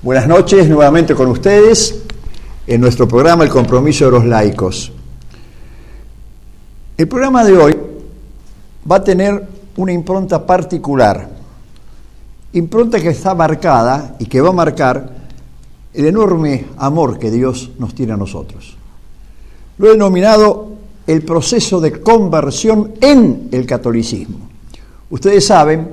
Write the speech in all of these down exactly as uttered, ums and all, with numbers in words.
Buenas noches nuevamente con ustedes en nuestro programa El Compromiso de los Laicos. El programa de hoy va a tener una impronta particular, impronta que está marcada y que va a marcar el enorme amor que Dios nos tiene a nosotros. Lo he denominado el proceso de conversión en el catolicismo. Ustedes saben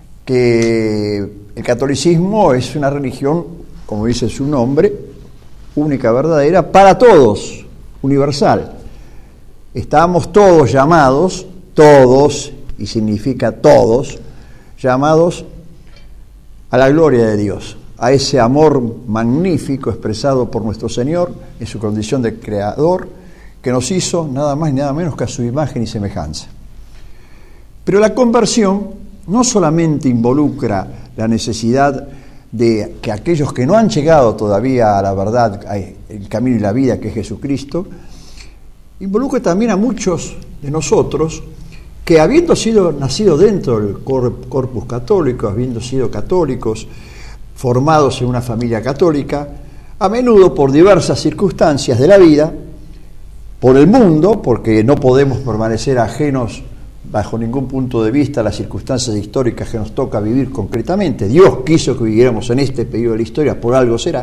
que el catolicismo es una religión, como dice su nombre, única, verdadera, para todos, universal. Estamos todos llamados, todos, y significa todos, llamados a la gloria de Dios, a ese amor magnífico expresado por nuestro Señor en su condición de creador, que nos hizo nada más y nada menos que a su imagen y semejanza. Pero la conversión no solamente involucra la necesidad de que aquellos que no han llegado todavía a la verdad, el camino y la vida que es Jesucristo, involucra también a muchos de nosotros que, habiendo sido nacido dentro del corpus católico, habiendo sido católicos, formados en una familia católica, a menudo por diversas circunstancias de la vida, por el mundo, porque no podemos permanecer ajenos bajo ningún punto de vista a las circunstancias históricas que nos toca vivir concretamente. Dios quiso que viviéramos en este periodo de la historia, por algo será.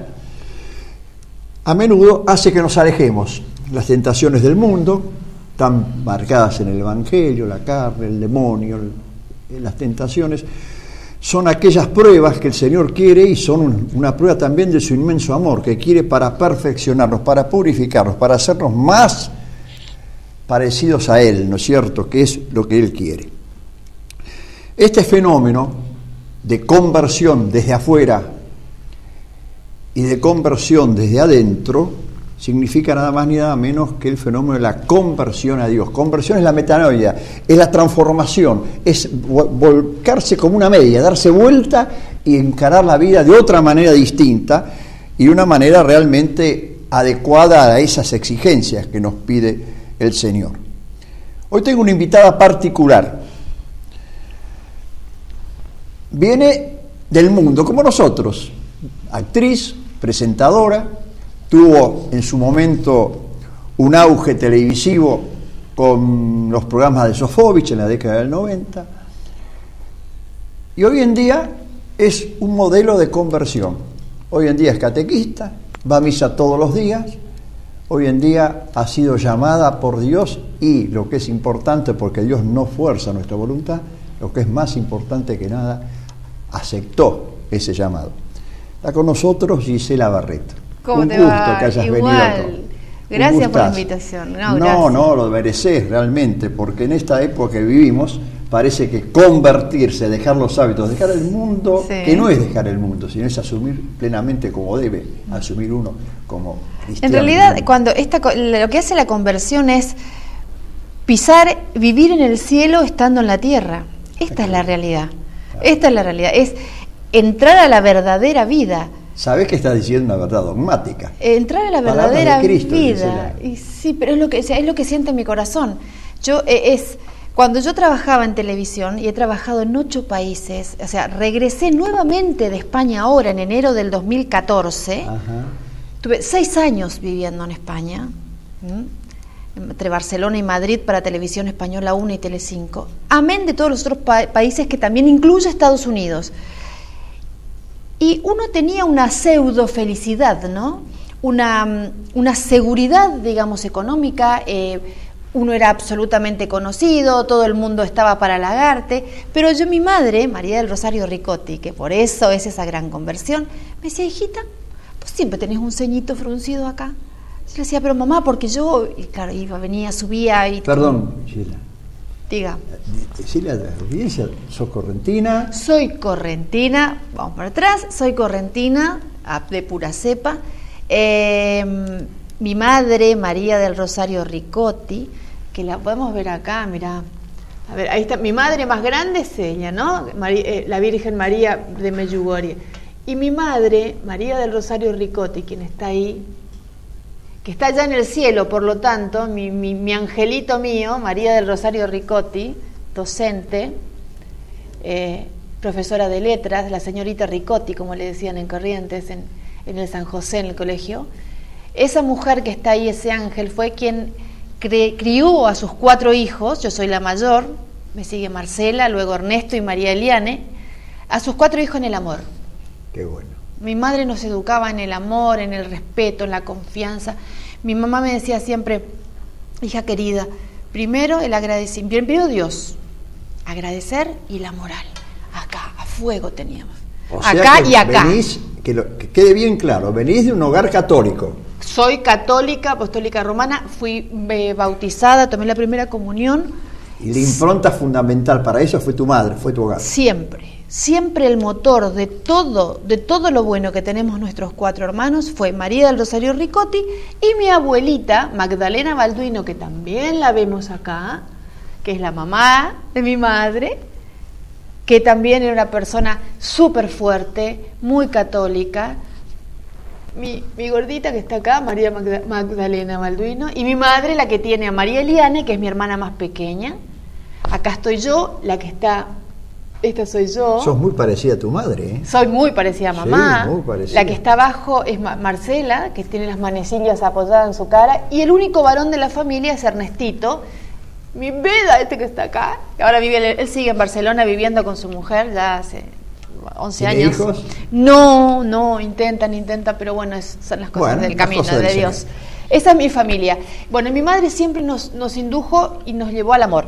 A menudo hace que nos alejemos. Las tentaciones del mundo, tan marcadas en el Evangelio, la carne, el demonio, el, las tentaciones, son aquellas pruebas que el Señor quiere y son una prueba también de su inmenso amor, que quiere para perfeccionarnos, para purificarnos, para hacernos más parecidos a Él, ¿no es cierto?, que es lo que Él quiere. Este fenómeno de conversión desde afuera y de conversión desde adentro significa nada más ni nada menos que el fenómeno de la conversión a Dios. Conversión es la metanoia, es la transformación, es volcarse como una media, darse vuelta y encarar la vida de otra manera distinta y de una manera realmente adecuada a esas exigencias que nos pide el Señor. Hoy tengo una invitada particular. Viene del mundo, como nosotros, actriz, presentadora, tuvo en su momento un auge televisivo con los programas de Sofovich en la década del noventa, y hoy en día es un modelo de conversión. Hoy en día es catequista, va a misa todos los días. Hoy en día ha sido llamada por Dios y, lo que es importante, porque Dios no fuerza nuestra voluntad, lo que es más importante que nada, aceptó ese llamado. Está con nosotros Gisela Barreto. ¿Cómo Un te gusto va? que hayas Igual. venido acá. Gracias por la invitación. No, no, gracias. no, lo mereces realmente, porque en esta época que vivimos parece que convertirse, dejar los hábitos, dejar el mundo, sí, que no es dejar el mundo, sino es asumir plenamente como debe asumir uno como cristiano. En realidad, cuando esta, lo que hace la conversión es pisar, vivir en el cielo estando en la tierra. Esta es la realidad. Esta es la realidad. Es entrar a la verdadera vida. Sabés que estás diciendo una verdad dogmática. Entrar a la verdadera Cristo, vida. Y sí, pero es lo que es lo que siente mi corazón. Yo eh, es Cuando yo trabajaba en televisión, y he trabajado en ocho países, o sea, regresé nuevamente de España ahora, en enero del dos mil catorce, ajá, tuve seis años viviendo en España, ¿m? entre Barcelona y Madrid para Televisión Española uno y Telecinco, amén de todos los otros pa- países que también incluye Estados Unidos. Y uno tenía una pseudo felicidad, ¿no? Una, una seguridad, digamos, económica. eh, Uno era absolutamente conocido, todo el mundo estaba para halagarte, pero yo, mi madre, María del Rosario Ricotti, que por eso es esa gran conversión, me decía, hijita, vos siempre tenés un ceñito fruncido acá. Yo le decía, pero mamá, porque yo, y claro, iba, venía, subía y... Perdón, Sheila. Diga. Decirle a la audiencia, ¿sos correntina? Soy correntina, vamos para atrás, soy correntina, de pura cepa. Eh, mi madre, María del Rosario Ricotti, que la podemos ver acá, mirá. A ver, ahí está, mi madre más grande es ella, ¿no? María, eh, la Virgen María de Medjugorje. Y mi madre, María del Rosario Ricotti, quien está ahí, que está allá en el cielo, por lo tanto, mi, mi, mi angelito mío, María del Rosario Ricotti, docente, eh, profesora de letras, la señorita Ricotti, como le decían en Corrientes, en, en el San José, en el colegio. Esa mujer que está ahí, ese ángel, fue quien cre- crió a sus cuatro hijos. Yo soy la mayor, me sigue Marcela, luego Ernesto y María Eliane, a sus cuatro hijos en el amor. Qué bueno. Mi madre nos educaba en el amor, en el respeto, en la confianza. Mi mamá me decía siempre, hija querida, primero el agradecimiento, primero Dios, agradecer y la moral. Acá, a fuego teníamos. O sea acá que y acá. Venís, que, lo, que quede bien claro, venís de un hogar católico. Soy católica, apostólica romana, fui eh, bautizada, tomé la primera comunión. Y la impronta fundamental para eso fue tu madre, fue tu hogar. Siempre, siempre el motor de todo, de todo lo bueno que tenemos nuestros cuatro hermanos fue María del Rosario Ricotti y mi abuelita Magdalena Balduino, que también la vemos acá, que es la mamá de mi madre, que también era una persona súper fuerte, muy católica. Mi, mi gordita que está acá, María Magda, Magdalena Balduino, y mi madre, la que tiene a María Eliane, que es mi hermana más pequeña. Acá estoy yo, la que está, esta soy yo. Sos muy parecida a tu madre, ¿eh? Soy muy parecida a mamá. Sí, muy parecida. La que está abajo es Marcela, que tiene las manecillas apoyadas en su cara, y el único varón de la familia es Ernestito, mi Veda, este que está acá, que ahora vive, él sigue en Barcelona viviendo con su mujer, ya hace once ¿Tiene años. hijos? No, no, intentan, intentan, pero bueno, es, son las cosas Bueno, del las camino, cosas de del Dios. Señor. Esa es mi familia. Bueno, mi madre siempre nos, nos indujo y nos llevó al amor.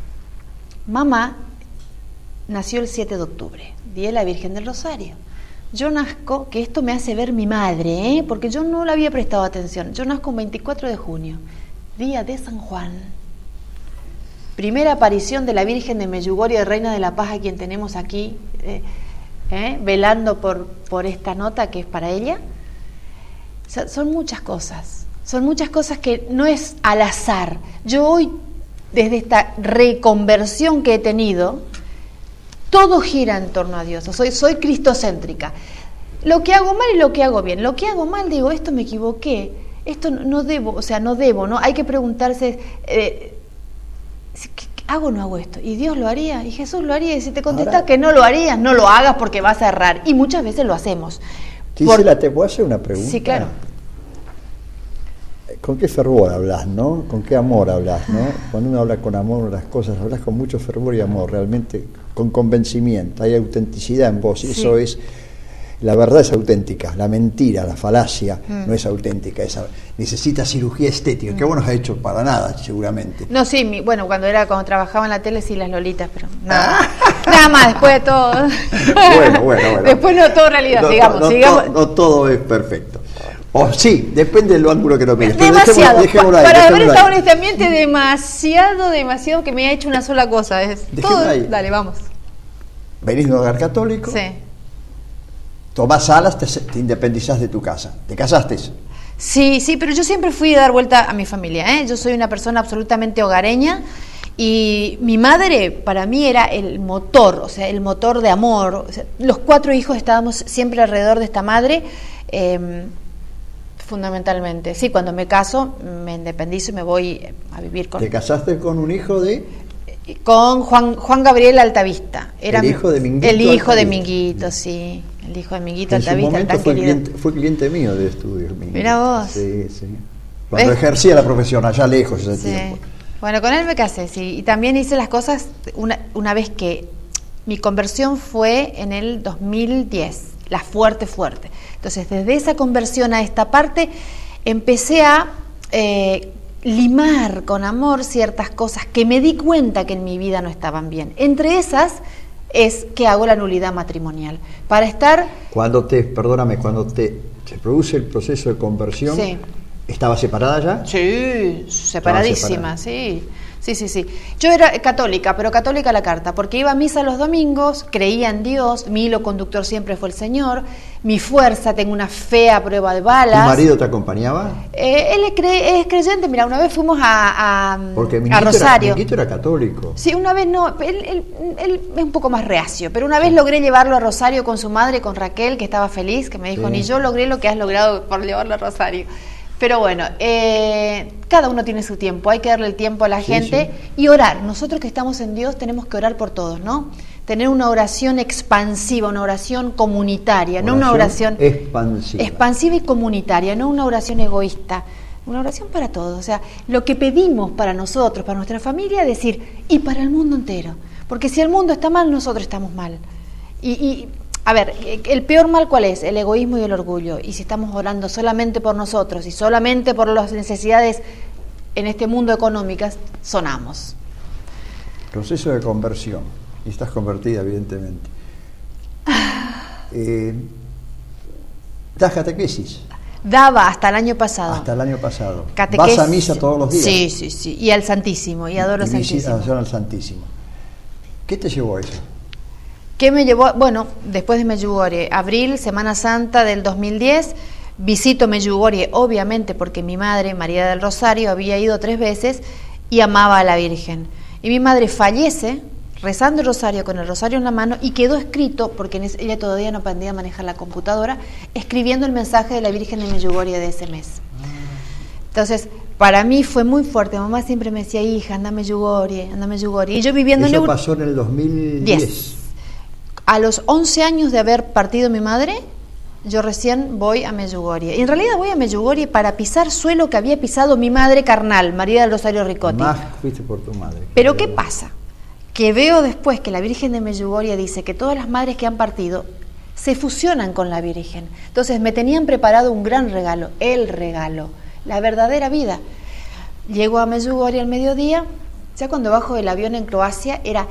Mamá nació el siete de octubre, Día de la Virgen del Rosario. Yo nazco, que esto me hace ver mi madre, ¿eh? Porque yo no le había prestado atención. Yo nazco el veinticuatro de junio, Día de San Juan. Primera aparición de la Virgen de Medjugorje, Reina de la Paz, a quien tenemos aquí, eh, eh, velando por, por esta nota que es para ella. O sea, son muchas cosas, son muchas cosas que no es al azar. Yo hoy, desde esta reconversión que he tenido, todo gira en torno a Dios. Soy, soy cristocéntrica. Lo que hago mal y lo que hago bien. Lo que hago mal, digo, esto me equivoqué, esto no debo, o sea, no debo, ¿no? Hay que preguntarse, eh, ¿hago o no hago esto? ¿Y Dios lo haría? ¿Y Jesús lo haría? Y si te contesta Ahora, que no lo harías, no lo hagas porque vas a errar. Y muchas veces lo hacemos. Gisela, Por... ¿te puedo hacer una pregunta? Sí, claro. ¿Con qué fervor hablas, no? ¿Con qué amor hablas, no? Cuando uno habla con amor las cosas, hablas con mucho fervor y amor, realmente con convencimiento, hay autenticidad en vos, y sí. Eso es, la verdad es auténtica, la mentira, la falacia mm. no es auténtica, esa necesita cirugía estética, mm. que vos no has hecho para nada, seguramente. No, sí, mi, bueno, cuando era cuando trabajaba en la tele, sí, las lolitas, pero nada, ah. nada más, después de todo. Bueno, bueno, bueno. Después no todo realidad, no, sigamos, no, sigamos. No, no todo es perfecto. O sí, depende del ángulo que lo mires. Demasiado. Dejémoslo, dejémoslo ahí, para haber estado ahí. en este ambiente, demasiado, demasiado que me ha hecho una sola cosa. Es todo. Ahí. Dale, vamos. Venís de un hogar católico. Sí. Tomás alas, te, te independizás de tu casa. ¿Te casaste? Sí, sí, pero yo siempre fui a dar vuelta a mi familia, ¿eh? Yo soy una persona absolutamente hogareña y mi madre para mí era el motor, o sea, el motor de amor. O sea, los cuatro hijos estábamos siempre alrededor de esta madre. Eh, Fundamentalmente, sí, cuando me caso, me independizo y me voy a vivir con... ¿Te casaste con un hijo de...? Con Juan Juan Gabriel Altavista. Era el hijo de Minguito. El hijo Altavista. de Minguito, sí. El hijo de Minguito en Altavista. En su momento tan fue querido. cliente, fue cliente mío de estudios. Minguito. Mira vos. Sí, sí. Cuando ¿ves? Ejercía la profesión, allá lejos ese sí. tiempo. Bueno, con él me casé, sí. Y también hice las cosas una, una vez que... Mi conversión fue en el dos mil diez, la fuerte, fuerte. Entonces, desde esa conversión a esta parte, empecé a eh, limar con amor ciertas cosas que me di cuenta que en mi vida no estaban bien. Entre esas es que hago la nulidad matrimonial. Para estar... Cuando te, perdóname, cuando te se produce el proceso de conversión, sí. ¿estaba separada ya? Sí, separadísima, sí. Sí, sí, sí. Yo era católica, pero católica a la carta, porque iba a misa los domingos, creía en Dios, mi hilo conductor siempre fue el Señor, mi fuerza, tengo una fe a prueba de balas. ¿Tu marido te acompañaba? Eh, él es, cre es creyente, mira, una vez fuimos a, a, porque a Rosario. Porque Minguito era católico. Sí, una vez no, él, él, él es un poco más reacio, pero una vez sí. logré llevarlo a Rosario con su madre, con Raquel, que estaba feliz, que me dijo, sí. ni yo logré lo que has logrado por llevarlo a Rosario. Pero bueno, eh, cada uno tiene su tiempo, hay que darle el tiempo a la sí, gente sí. y orar. Nosotros que estamos en Dios tenemos que orar por todos, ¿no? tener una oración expansiva, una oración comunitaria, oración no una oración expansiva. expansiva y comunitaria, no una oración egoísta, una oración para todos. O sea, lo que pedimos para nosotros, para nuestra familia, decir, y para el mundo entero. Porque si el mundo está mal, nosotros estamos mal. Y, y a ver, el peor mal, ¿cuál es? El egoísmo y el orgullo. Y si estamos orando solamente por nosotros y solamente por las necesidades en este mundo económicas, sonamos. Proceso de conversión. Y estás convertida, evidentemente. Eh, ¿Das catequesis? Daba hasta el año pasado. Hasta el año pasado. Catequesis. ¿Vas a misa todos los días? Sí, sí, sí. Y al Santísimo, y adoro al Santísimo. Y al Santísimo. ¿Qué te llevó a eso? ¿Qué me llevó? Bueno, después de Medjugorje, abril, Semana Santa del dos mil diez, visito Medjugorje, obviamente porque mi madre, María del Rosario, había ido tres veces y amaba a la Virgen. Y mi madre fallece rezando el rosario, con el rosario en la mano, y quedó escrito, porque ella todavía no aprendía a manejar la computadora, escribiendo el mensaje de la Virgen de Medjugorje de ese mes. Entonces, para mí fue muy fuerte. Mamá siempre me decía, hija, anda a Medjugorje, anda a Medjugorje. Y yo viviendo Eso en Europa. pasó en el dos mil diez. A los once años de haber partido mi madre, yo recién voy a Medjugorje. Y en realidad voy a Medjugorje para pisar suelo que había pisado mi madre carnal, María del Rosario Ricotti. Más fuiste por tu madre. Pero ¿qué pasa? Que veo después que la Virgen de Medjugorje dice que todas las madres que han partido se fusionan con la Virgen. Entonces me tenían preparado un gran regalo, el regalo, la verdadera vida. Llego a Medjugorje al mediodía, ya cuando bajo del avión en Croacia, era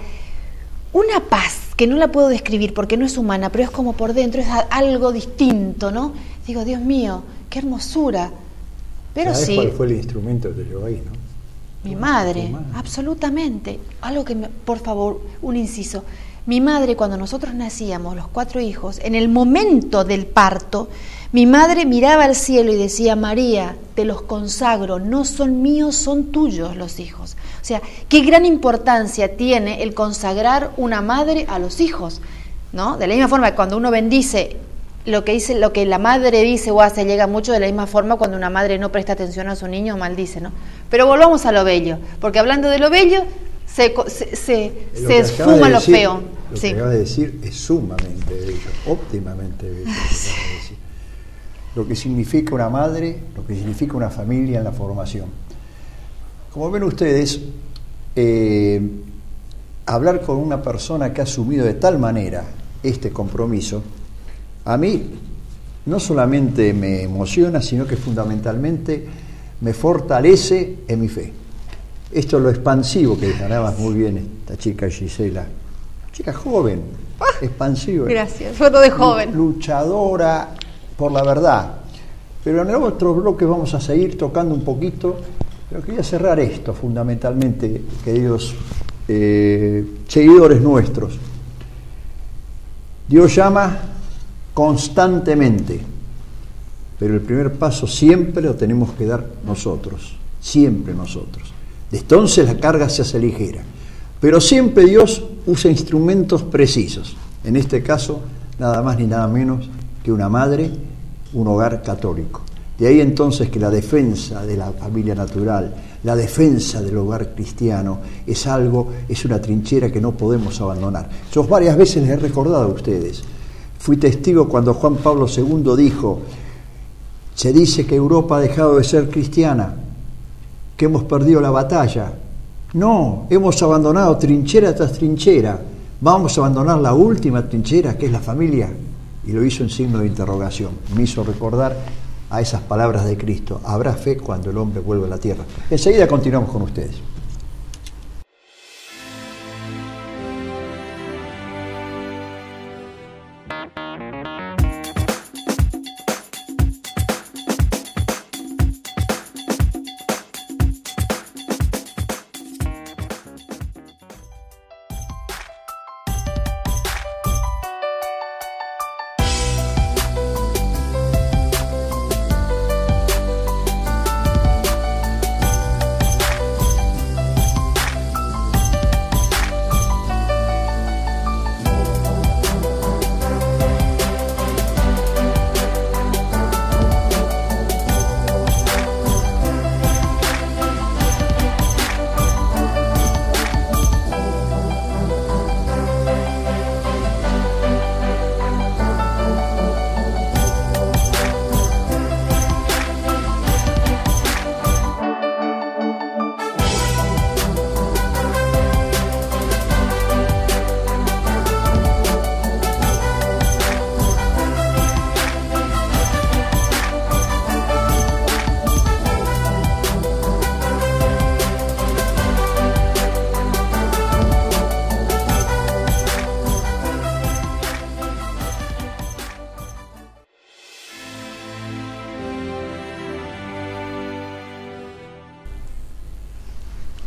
una paz que no la puedo describir porque no es humana, pero es como por dentro, es algo distinto, ¿no? Digo, Dios mío, qué hermosura. Pero ¿sabes sí. cuál fue el instrumento que te llevó ahí, no? Mi madre, madre, absolutamente. Algo que, me, por favor, un inciso. Mi madre, cuando nosotros nacíamos, los cuatro hijos, en el momento del parto, mi madre miraba al cielo y decía, María, te los consagro, no son míos, son tuyos los hijos. O sea, qué gran importancia tiene el consagrar una madre a los hijos, ¿no? De la misma forma que cuando uno bendice, lo que dice, lo que la madre dice o hace llega mucho de la misma forma cuando una madre no presta atención a su niño o maldice, ¿no? Pero volvamos a lo bello, porque hablando de lo bello, se, se, se, se esfuma lo feo. Lo sí. que acabas de decir es sumamente bello, óptimamente bello. Lo, lo que significa una madre, lo que significa una familia en la formación. Como ven ustedes, eh, hablar con una persona que ha asumido de tal manera este compromiso, a mí no solamente me emociona, sino que fundamentalmente me fortalece en mi fe. Esto es lo expansivo que ganabas muy bien esta chica Gisela, chica joven, ah, expansiva. Gracias, foto de joven. Luchadora por la verdad. Pero en el otro bloque vamos a seguir tocando un poquito, pero quería cerrar esto fundamentalmente, queridos eh, seguidores nuestros. Dios llama constantemente, pero el primer paso siempre lo tenemos que dar nosotros, siempre nosotros. De entonces la carga se hace ligera, pero siempre Dios usa instrumentos precisos, en este caso nada más ni nada menos que una madre, un hogar católico. De ahí entonces que la defensa de la familia natural, la defensa del hogar cristiano es algo, es una trinchera que no podemos abandonar. Yo varias veces les he recordado a ustedes, fui testigo cuando Juan Pablo segundo dijo, se dice que Europa ha dejado de ser cristiana, que hemos perdido la batalla. No, hemos abandonado trinchera tras trinchera. Vamos a abandonar la última trinchera, que es la familia. Y lo hizo en signo de interrogación. Me hizo recordar a esas palabras de Cristo. Habrá fe cuando el hombre vuelva a la tierra. Enseguida continuamos con ustedes.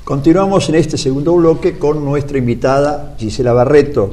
Continuamos en este segundo bloque con nuestra invitada Gisela Barreto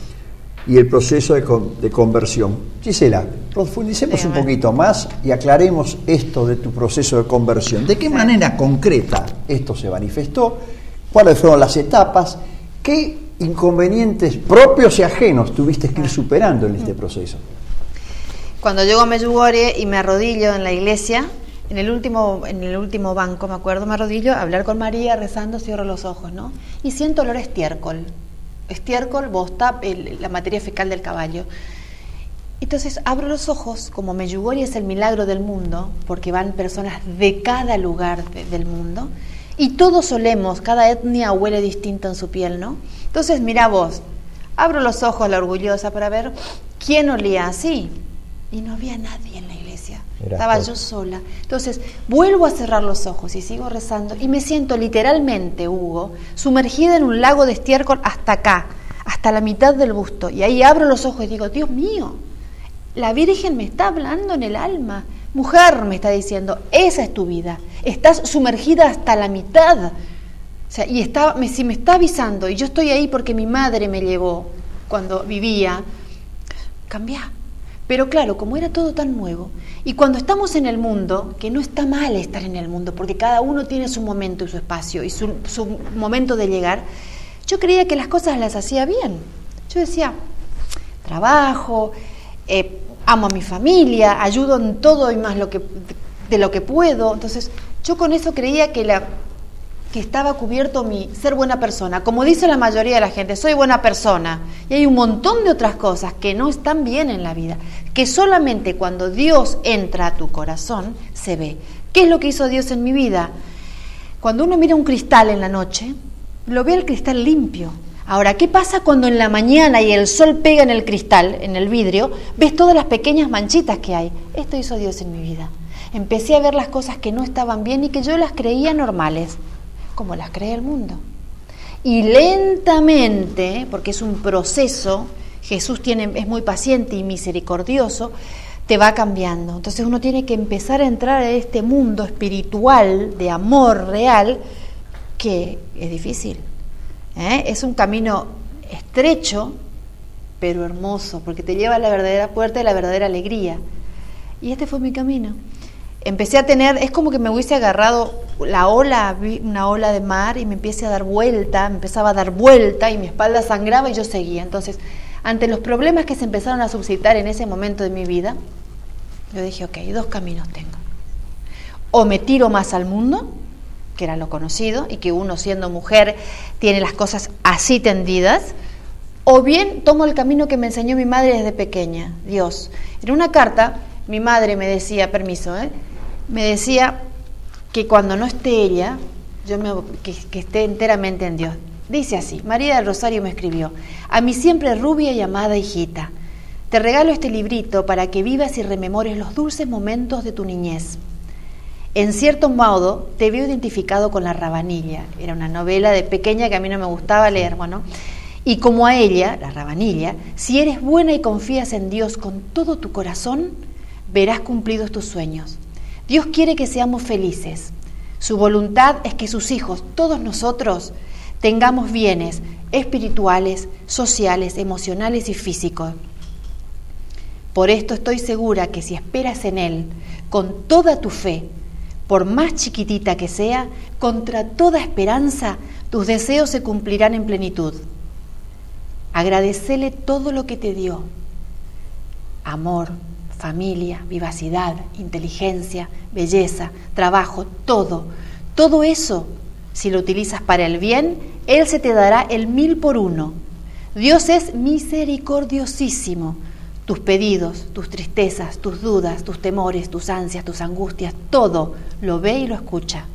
y el proceso de, con, de conversión. Gisela, profundicemos sí, un poquito más y aclaremos esto de tu proceso de conversión. ¿De qué sí. manera concreta esto se manifestó? ¿Cuáles fueron las etapas? ¿Qué inconvenientes propios y ajenos tuviste que ir superando en este proceso? Cuando llego a Medjugorje y me arrodillo en la iglesia, en el último en el último banco, me acuerdo, me arrodillo a hablar con María, rezando, cierro los ojos, ¿no? Y siento olor a estiércol. Estiércol, bosta, el, la materia fecal del caballo. Entonces abro los ojos, como Medjugorje es el milagro del mundo, porque van personas de cada lugar de, del mundo, y todos olemos, cada etnia huele distinto en su piel, ¿no? Entonces, mira vos, abro los ojos, la orgullosa, para ver quién olía así, y no había nadie en la iglesia. Era Estaba todo. yo sola. Entonces, vuelvo a cerrar los ojos y sigo rezando, y me siento literalmente, Hugo, sumergida en un lago de estiércol hasta acá, hasta la mitad del busto, y ahí abro los ojos y digo, Dios mío, la Virgen me está hablando en el alma. Mujer, me está diciendo, esa es tu vida. Estás sumergida hasta la mitad. O sea, y está, me, si me está avisando, y yo estoy ahí porque mi madre me llevó cuando vivía, cambia. Pero claro, como era todo tan nuevo, y cuando estamos en el mundo, que no está mal estar en el mundo, porque cada uno tiene su momento y su espacio, y su, su momento de llegar, yo creía que las cosas las hacía bien. Yo decía, trabajo, eh, amo a mi familia, ayudo en todo y más lo que, de lo que puedo. Entonces, yo con eso creía que, la, que estaba cubierto mi ser buena persona. Como dice la mayoría de la gente, soy buena persona. Y hay un montón de otras cosas que no están bien en la vida, que solamente cuando Dios entra a tu corazón se ve. ¿Qué es lo que hizo Dios en mi vida? Cuando uno mira un cristal en la noche, lo ve el cristal limpio. Ahora, ¿qué pasa cuando en la mañana y el sol pega en el cristal, en el vidrio, ves todas las pequeñas manchitas que hay? Esto hizo Dios en mi vida. Empecé a ver las cosas que no estaban bien y que yo las creía normales, como las cree el mundo. Y lentamente, porque es un proceso, Jesús tiene, es muy paciente y misericordioso, te va cambiando. Entonces uno tiene que empezar a entrar a este mundo espiritual de amor real, que es difícil. ¿Eh? Es un camino estrecho, pero hermoso, porque te lleva a la verdadera puerta y la verdadera alegría. Y este fue mi camino. Empecé a tener, es como que me hubiese agarrado la ola, una ola de mar, y me empiece a dar vuelta, me empezaba a dar vuelta, y mi espalda sangraba y yo seguía. Entonces, ante los problemas que se empezaron a suscitar en ese momento de mi vida, yo dije, ok, dos caminos tengo. O me tiro más al mundo, que era lo conocido, y que uno siendo mujer tiene las cosas así tendidas, o bien tomo el camino que me enseñó mi madre desde pequeña, Dios. En una carta, mi madre me decía, permiso, ¿eh? me decía que cuando no esté ella, yo me, que, que esté enteramente en Dios. Dice así, María del Rosario me escribió, a mi siempre rubia y amada hijita, te regalo este librito para que vivas y rememores los dulces momentos de tu niñez. En cierto modo, te veo identificado con La Rabanilla. Era una novela de pequeña que a mí no me gustaba leer, bueno. Y como a ella, La Rabanilla, si eres buena y confías en Dios con todo tu corazón, verás cumplidos tus sueños. Dios quiere que seamos felices. Su voluntad es que sus hijos, todos nosotros, tengamos bienes espirituales, sociales, emocionales y físicos. Por esto estoy segura que si esperas en Él, con toda tu fe, por más chiquitita que sea, contra toda esperanza, tus deseos se cumplirán en plenitud. Agradecele todo lo que te dio. Amor, familia, vivacidad, inteligencia, belleza, trabajo, todo. Todo eso, si lo utilizas para el bien, Él se te dará el mil por uno. Dios es misericordiosísimo. Tus pedidos, tus tristezas, tus dudas, tus temores, tus ansias, tus angustias, todo lo ve y lo escucha.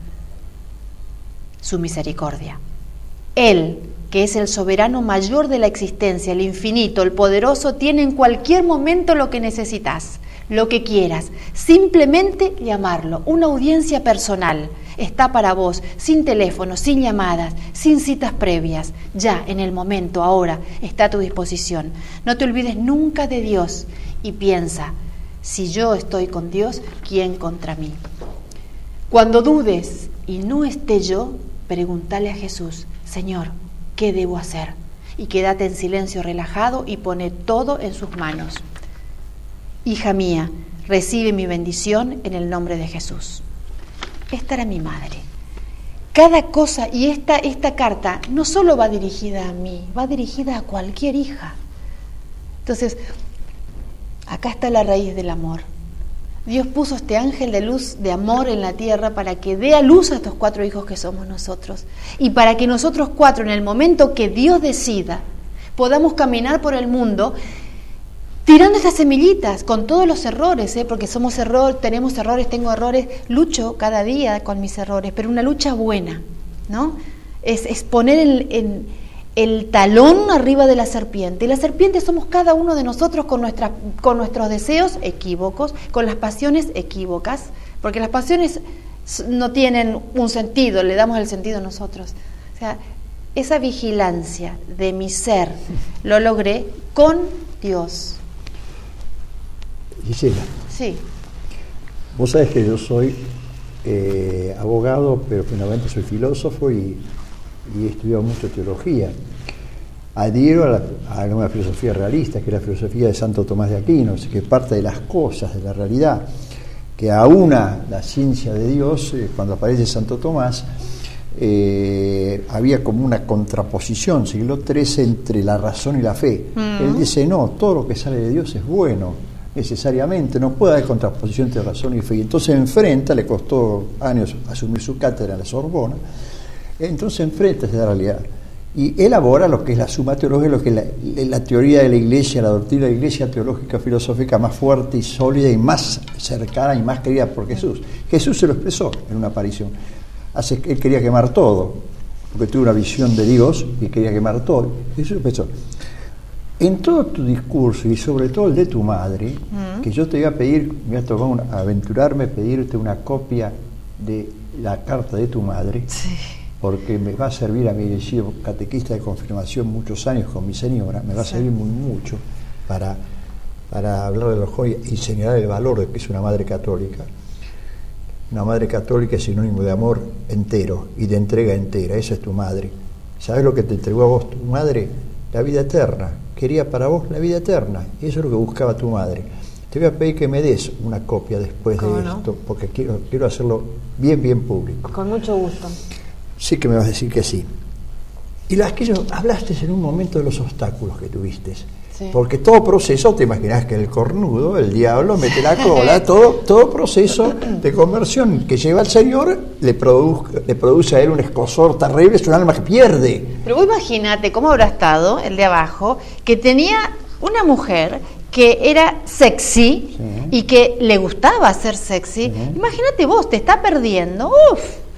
Su misericordia. Él, que es el soberano mayor de la existencia, el infinito, el poderoso, tiene en cualquier momento lo que necesitas, lo que quieras. Simplemente llamarlo, una audiencia personal. Está para vos, sin teléfono, sin llamadas, sin citas previas. Ya, en el momento, ahora, está a tu disposición. No te olvides nunca de Dios y piensa, si yo estoy con Dios, ¿quién contra mí? Cuando dudes y no esté yo, Pregúntale a Jesús, Señor, ¿qué debo hacer? Y quédate en silencio relajado y pone todo en sus manos. Hija mía, recibe mi bendición en el nombre de Jesús. Esta era mi madre. Cada cosa, y esta, esta carta no solo va dirigida a mí, va dirigida a cualquier hija. Entonces, acá está la raíz del amor. Dios puso este ángel de luz, de amor en la tierra para que dé a luz a estos cuatro hijos que somos nosotros. Y para que nosotros cuatro, en el momento que Dios decida, podamos caminar por el mundo tirando estas semillitas, con todos los errores, ¿eh? Porque somos error, tenemos errores, tengo errores, lucho cada día con mis errores, pero una lucha buena, ¿no? Es, es poner el, en, el talón arriba de la serpiente. Y la serpiente somos cada uno de nosotros con, nuestra, con nuestros deseos equívocos, con las pasiones equívocas, porque las pasiones no tienen un sentido, le damos el sentido nosotros. O sea, esa vigilancia de mi ser lo logré con Dios. Gisela, sí. Vos sabés que yo soy eh, abogado, pero finalmente soy filósofo y, y he estudiado mucho teología. Adhiero a, la, a una filosofía realista, que es la filosofía de Santo Tomás de Aquino, que parte de las cosas, de la realidad, que aúna la ciencia de Dios. Eh, cuando aparece Santo Tomás, eh, había como una contraposición, siglo trece, entre la razón y la fe. Mm. Él dice, no, todo lo que sale de Dios es bueno, necesariamente, no puede haber contraposición entre razón y fe. Y entonces enfrenta, le costó años asumir su cátedra en la Sorbona, entonces enfrenta esa realidad y elabora lo que es la suma teológica, lo que es la, la teoría de la Iglesia, la doctrina de la Iglesia teológica filosófica más fuerte y sólida y más cercana y más querida por Jesús. Jesús se lo expresó en una aparición. Hace, él quería quemar todo, porque tuvo una visión de Dios y quería quemar todo. Jesús expresó. En todo tu discurso, y sobre todo el de tu madre, mm. que yo te iba a pedir, me ha tocado una, aventurarme a pedirte una copia de la carta de tu madre, sí. porque me va a servir a mí, he sido catequista de confirmación muchos años con mi señora, me va a sí. servir muy mucho para, para hablar de los jóvenes y señalar el valor de que es una madre católica. Una madre católica es sinónimo de amor entero y de entrega entera, esa es tu madre. ¿Sabes lo que te entregó a vos tu madre? La vida eterna. Quería para vos la vida eterna, y eso es lo que buscaba tu madre. Te voy a pedir que me des una copia después de no? esto, porque quiero, quiero hacerlo bien, bien público. Con mucho gusto. Sí que me vas a decir que sí. Y las que yo hablaste en un momento de los obstáculos que tuviste, sí. porque todo proceso, te imaginas que el cornudo, el diablo, mete la cola, todo, todo proceso de conversión que lleva al Señor le, produ, le produce a él un escozor terrible, es un alma que pierde. Pero vos imagínate cómo habrá estado el de abajo, que tenía una mujer que era sexy, sí. y que le gustaba ser sexy. Sí. Imagínate vos, te está perdiendo, uff,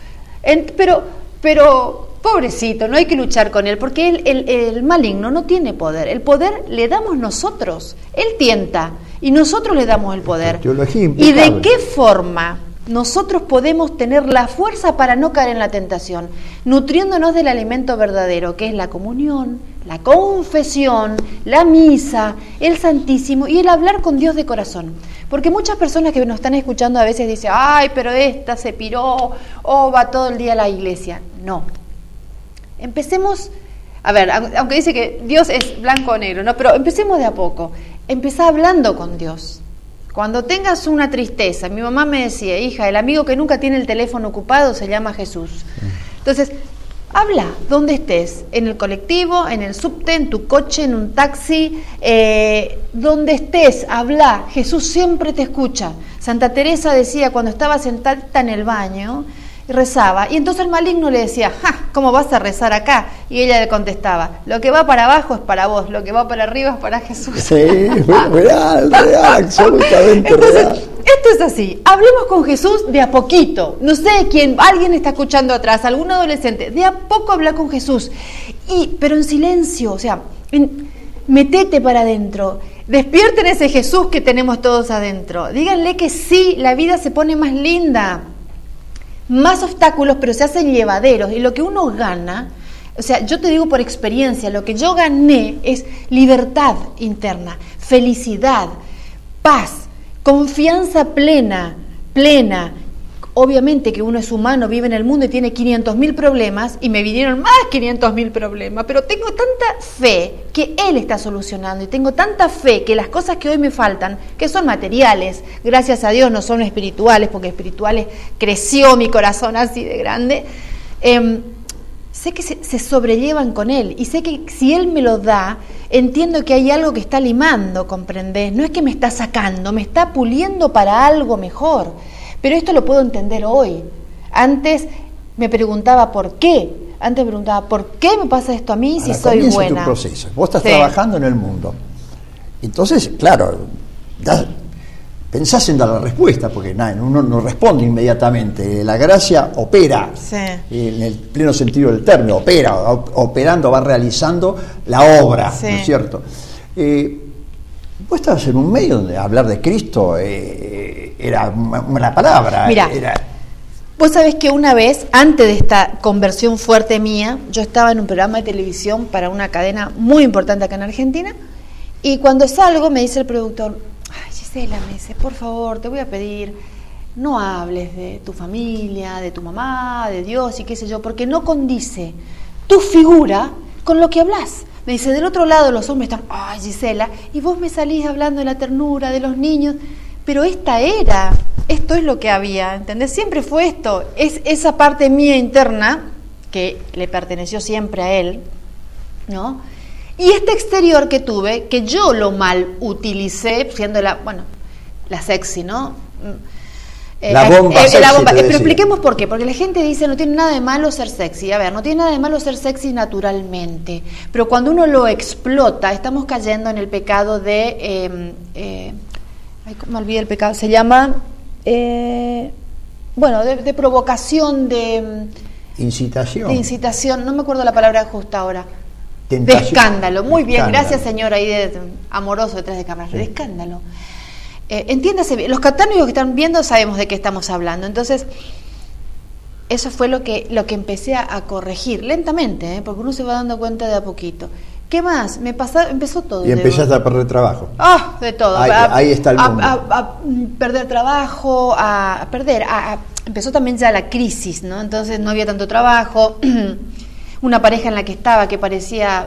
pero, pero pobrecito, no hay que luchar con él, porque él, el, el maligno no tiene poder, el poder le damos nosotros, él tienta y nosotros le damos el poder. ¿Y de qué forma nosotros podemos tener la fuerza para no caer en la tentación? Nutriéndonos del alimento verdadero, que es la comunión, la confesión, la misa, el Santísimo y el hablar con Dios de corazón. Porque muchas personas que nos están escuchando a veces dicen, ay, pero esta se piró o va todo el día a la iglesia. No. Empecemos, a ver, aunque dice que Dios es blanco o negro, ¿no? Pero empecemos de a poco. Empezá hablando con Dios. Cuando tengas una tristeza, mi mamá me decía, hija, el amigo que nunca tiene el teléfono ocupado se llama Jesús. Entonces, habla donde estés, en el colectivo, en el subte, en tu coche, en un taxi, eh, donde estés, habla. Jesús siempre te escucha. Santa Teresa decía cuando estaba sentada en el baño, rezaba, y entonces el maligno le decía, ja, ¿cómo vas a rezar acá? Y ella le contestaba, lo que va para abajo es para vos, lo que va para arriba es para Jesús. Sí, real, real, absolutamente entonces, real. Esto es así, hablemos con Jesús de a poquito, no sé quién, alguien está escuchando atrás, algún adolescente, de a poco habla con Jesús, y pero en silencio, o sea, en, metete para adentro, despierten ese Jesús que tenemos todos adentro, díganle que sí, la vida se pone más linda, más obstáculos, pero se hacen llevaderos, y lo que uno gana, o sea, yo te digo por experiencia, lo que yo gané es libertad interna, felicidad, paz, confianza plena, plena, Obviamente que uno es humano, vive en el mundo y tiene quinientos mil problemas, y me vinieron más quinientos mil problemas, pero tengo tanta fe que Él está solucionando, y tengo tanta fe que las cosas que hoy me faltan, que son materiales, gracias a Dios no son espirituales, porque espirituales creció mi corazón así de grande, eh, sé que se, se sobrellevan con Él, y sé que si Él me lo da, entiendo que hay algo que está limando, ¿comprendés? No es que me está sacando, me está puliendo para algo mejor. Pero esto lo puedo entender hoy. Antes me preguntaba por qué. Antes me preguntaba, ¿por qué me pasa esto a mí si Ahora, soy buena? Tu proceso. Vos estás sí. trabajando en el mundo. Entonces, claro, das, pensás en dar la respuesta, porque nah, uno no responde inmediatamente. La gracia opera, sí. en el pleno sentido del término, opera, operando, va realizando la obra, sí. ¿no es cierto? Eh, Vos estabas en un medio donde hablar de Cristo eh, era una palabra. Mirá, era... vos sabés que una vez, antes de esta conversión fuerte mía, yo estaba en un programa de televisión para una cadena muy importante acá en Argentina, y cuando salgo me dice el productor, ay, Gisela, me dice, por favor, te voy a pedir, no hables de tu familia, de tu mamá, de Dios y qué sé yo, porque no condice tu figura con lo que hablas. Me dice, del otro lado los hombres están, ay, Gisela, y vos me salís hablando de la ternura, de los niños, pero esta era, esto es lo que había, ¿entendés? Siempre fue esto, es esa parte mía interna, que le perteneció siempre a Él, ¿no? Y este exterior que tuve, que yo lo mal utilicé, siendo la, bueno, la sexy, ¿no? La bomba eh, sexy, la bomba. Pero decía. Expliquemos por qué, porque la gente dice no tiene nada de malo ser sexy. A ver, no tiene nada de malo ser sexy naturalmente, pero cuando uno lo explota, estamos cayendo en el pecado de, eh, eh, ay, me olvidé el pecado, se llama, eh, bueno, de, de provocación, de incitación. De incitación, no me acuerdo la palabra justa ahora. Tentación. De escándalo, muy bien, Escándalo. Gracias señor ahí de, de amoroso detrás de cámaras, sí. De escándalo. Eh, entiéndase bien, los católicos que están viendo sabemos de qué estamos hablando, entonces eso fue lo que lo que empecé a, a corregir lentamente, ¿eh? Porque uno se va dando cuenta de a poquito. ¿Qué más? Me pasa, empezó todo. Y empezaste a perder trabajo. Ah, oh, de todo. Ahí, a, ahí está el mundo. A, a, a perder trabajo, a, a perder, a, a, empezó también ya la crisis, ¿no? Entonces no había tanto trabajo, una pareja en la que estaba que parecía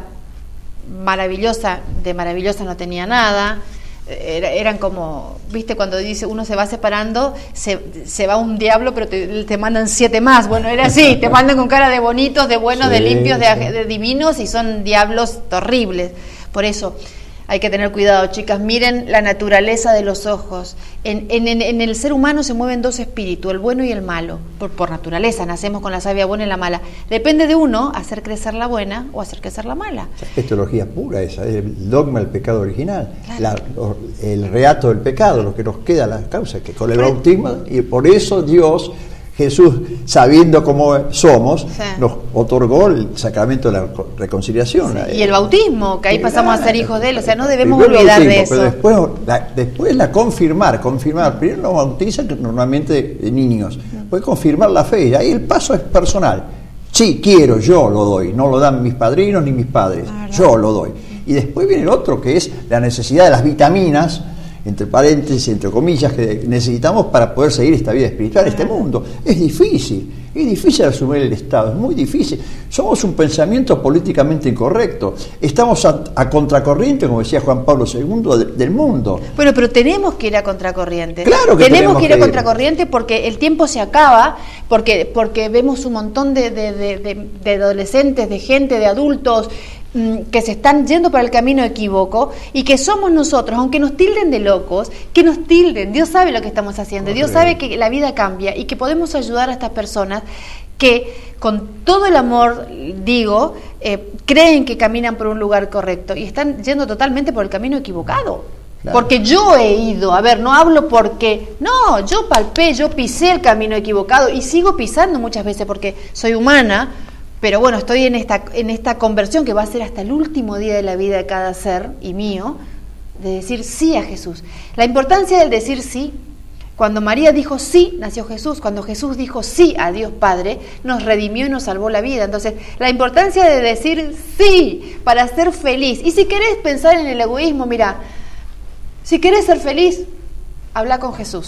maravillosa, de maravillosa no tenía nada. Era, eran como, viste, cuando dice uno se va separando, se, se va un diablo, pero te, te mandan siete más. Bueno, era así, te mandan con cara de bonitos, de buenos, sí, de limpios, de, de divinos, y son diablos horribles. Por eso hay que tener cuidado, chicas. Miren la naturaleza de los ojos. En, en, en el ser humano se mueven dos espíritus, el bueno y el malo. Por, por naturaleza, nacemos con la savia buena y la mala. Depende de uno hacer crecer la buena o hacer crecer la mala. Es teología pura esa, es el dogma del pecado original. Claro. La, el reato del pecado, lo que nos queda, la causa, que con el por bautismo, y por eso Dios... Jesús, sabiendo cómo somos, sí. nos otorgó el sacramento de la reconciliación. Sí. Y el bautismo, que ahí pasamos claro. a ser hijos de Él, o sea, no debemos Primero olvidar bautismo, de eso. Pero después la, después la confirmar, confirmar. Primero nos bautizan normalmente de niños, después confirmar la fe, y ahí el paso es personal. Sí, quiero, yo lo doy, no lo dan mis padrinos ni mis padres, claro. yo lo doy. Y después viene el otro, que es la necesidad de las vitaminas, entre paréntesis, entre comillas, que necesitamos para poder seguir esta vida espiritual, este mundo. Es difícil, es difícil asumir el Estado, es muy difícil. Somos un pensamiento políticamente incorrecto. Estamos a, a contracorriente, como decía Juan Pablo segundo, de, del mundo. Bueno, pero tenemos que ir a contracorriente. Claro que tenemos, tenemos que ir a que contracorriente ir. Porque el tiempo se acaba, porque, porque vemos un montón de, de, de, de, de adolescentes, de gente, de adultos, que se están yendo para el camino equívoco, y que somos nosotros, aunque nos tilden de locos, que nos tilden, Dios sabe lo que estamos haciendo, Dios sabe que la vida cambia y que podemos ayudar a estas personas que con todo el amor, digo, eh, creen que caminan por un lugar correcto y están yendo totalmente por el camino equivocado. Claro. Porque yo he ido, a ver, no hablo porque, no, yo palpé, yo pisé el camino equivocado y sigo pisando muchas veces porque soy humana. Pero bueno, estoy en esta, en esta conversión que va a ser hasta el último día de la vida de cada ser y mío, de decir sí a Jesús. La importancia del decir sí, cuando María dijo sí, nació Jesús. Cuando Jesús dijo sí a Dios Padre, nos redimió y nos salvó la vida. Entonces, la importancia de decir sí para ser feliz. Y si querés pensar en el egoísmo, mira, si querés ser feliz, habla con Jesús.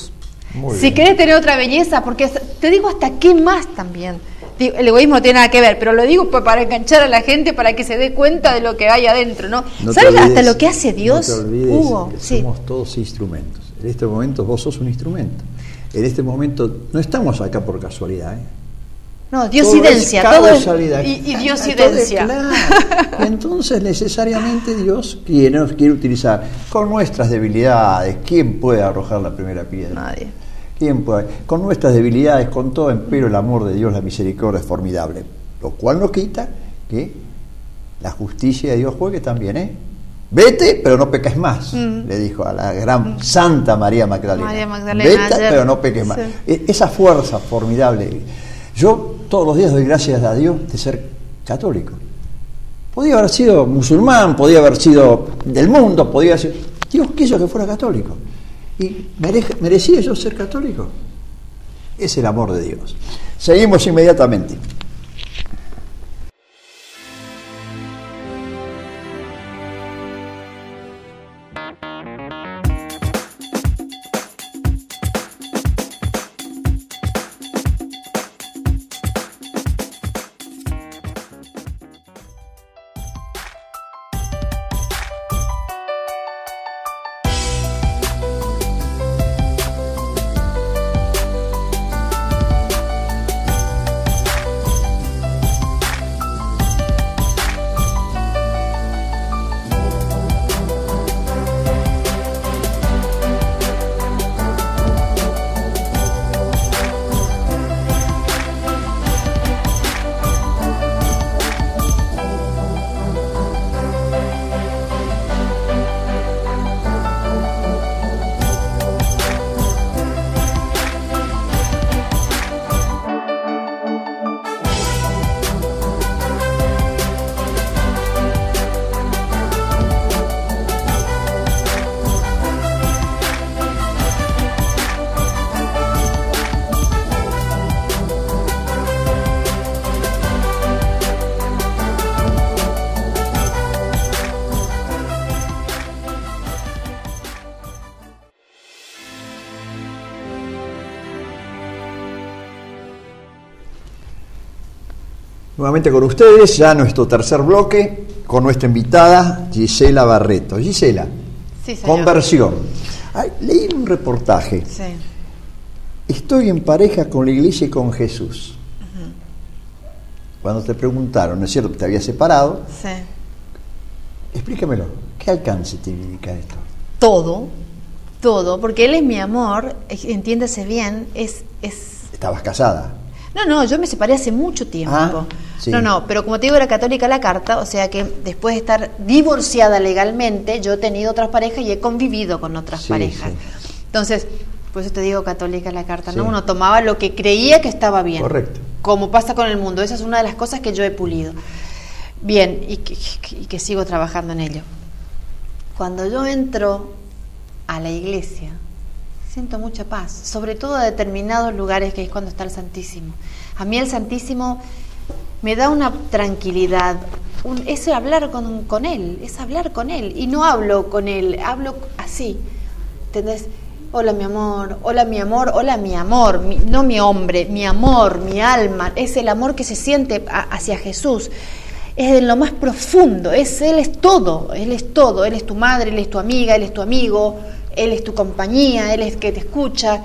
Muy si bien. querés tener otra belleza, porque te digo hasta qué más también. Digo, el egoísmo no tiene nada que ver, pero lo digo para enganchar a la gente, para que se dé cuenta de lo que hay adentro, ¿no? No ¿Sabes olvides, hasta lo que hace Dios, no te olvides Hugo? que Sí. somos todos instrumentos. En este momento vos sos un instrumento. En este momento no estamos acá por casualidad, ¿eh? No, diosidencia, todo, todo es es, causalidad. y, y diosidencia. Todo es claro. Entonces necesariamente Dios quiere, nos quiere utilizar con nuestras debilidades. ¿Quién puede arrojar la primera piedra? Nadie. ¿Quién puede? Con nuestras debilidades, con todo empero, el amor de Dios, la misericordia es formidable. Lo cual no quita que la justicia de Dios juegue también, ¿eh? Vete, pero no peques más, mm. le dijo a la gran mm. Santa María Magdalena. María Magdalena Vete, ayer. pero no peques más. Sí. Esa fuerza formidable. Yo todos los días doy gracias a Dios de ser católico. Podía haber sido musulmán, podía haber sido del mundo, podía haber sido... Dios quiso que fuera católico. ¿Y mere... merecía yo ser católico? Es el amor de Dios. Seguimos inmediatamente. Nuevamente con ustedes, ya nuestro tercer bloque, con nuestra invitada Gisela Barreto. Gisela, sí, señor. Conversión. Ay, leí un reportaje. Sí. Estoy en pareja con la iglesia y con Jesús. Uh-huh. Cuando te preguntaron, ¿no es cierto?, que te habías separado. Sí. Explícamelo. ¿Qué alcance te indica esto? Todo, todo, porque Él es mi amor, entiéndase bien, es... es... ¿Estabas casada? No, no, yo me separé hace mucho tiempo. Ah, sí. No, no, pero como te digo, era católica la carta, o sea que después de estar divorciada legalmente, yo he tenido otras parejas y he convivido con otras sí, parejas. Sí. Entonces, por eso te digo católica la carta, ¿no? Sí. Uno tomaba lo que creía que estaba bien. Correcto. Como pasa con el mundo, esa es una de las cosas que yo he pulido. Bien, y que, y que sigo trabajando en ello. Cuando yo entro a la iglesia, siento mucha paz, sobre todo a determinados lugares que es cuando está el Santísimo. A mí el Santísimo me da una tranquilidad, un, es hablar con, con Él, es hablar con Él, y no hablo con Él, hablo así, ¿entendés? Hola mi amor, hola mi amor, hola mi amor, mi, no mi hombre, mi amor, mi alma, es el amor que se siente a, hacia Jesús. Es en lo más profundo, es, Él es todo, Él es todo, Él es tu madre, Él es tu amiga, Él es tu amigo, Él es tu compañía, Él es que te escucha,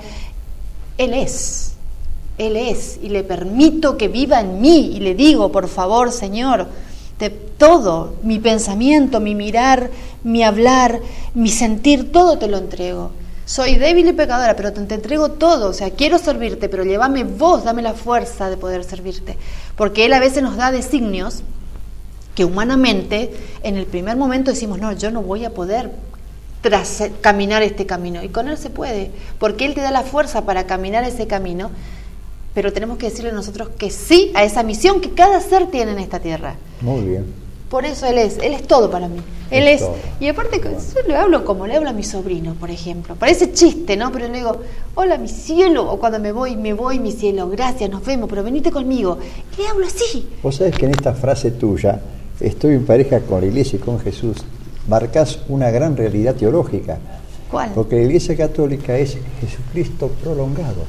Él es, Él es, y le permito que viva en mí, y le digo, por favor, Señor, de todo, mi pensamiento, mi mirar, mi hablar, mi sentir, todo te lo entrego. Soy débil y pecadora, pero te, te entrego todo, o sea, quiero servirte, pero llévame vos, dame la fuerza de poder servirte, porque Él a veces nos da designios que humanamente en el primer momento decimos, no, yo no voy a poder tras, caminar este camino, y con Él se puede, porque Él te da la fuerza para caminar ese camino, pero tenemos que decirle nosotros que sí a esa misión que cada ser tiene en esta tierra. Muy bien. Por eso Él es, Él es todo para mí. Él es es, todo. Y aparte yo le hablo como le hablo a mi sobrino, por ejemplo. Parece chiste, ¿no? Pero le digo, hola mi cielo, o cuando me voy, me voy mi cielo, gracias, nos vemos, pero venite conmigo. Y le hablo así. Vos sabés que en esta frase tuya, estoy en pareja con la iglesia y con Jesús, marcás una gran realidad teológica. cual. Porque la Iglesia Católica es Jesucristo prolongado,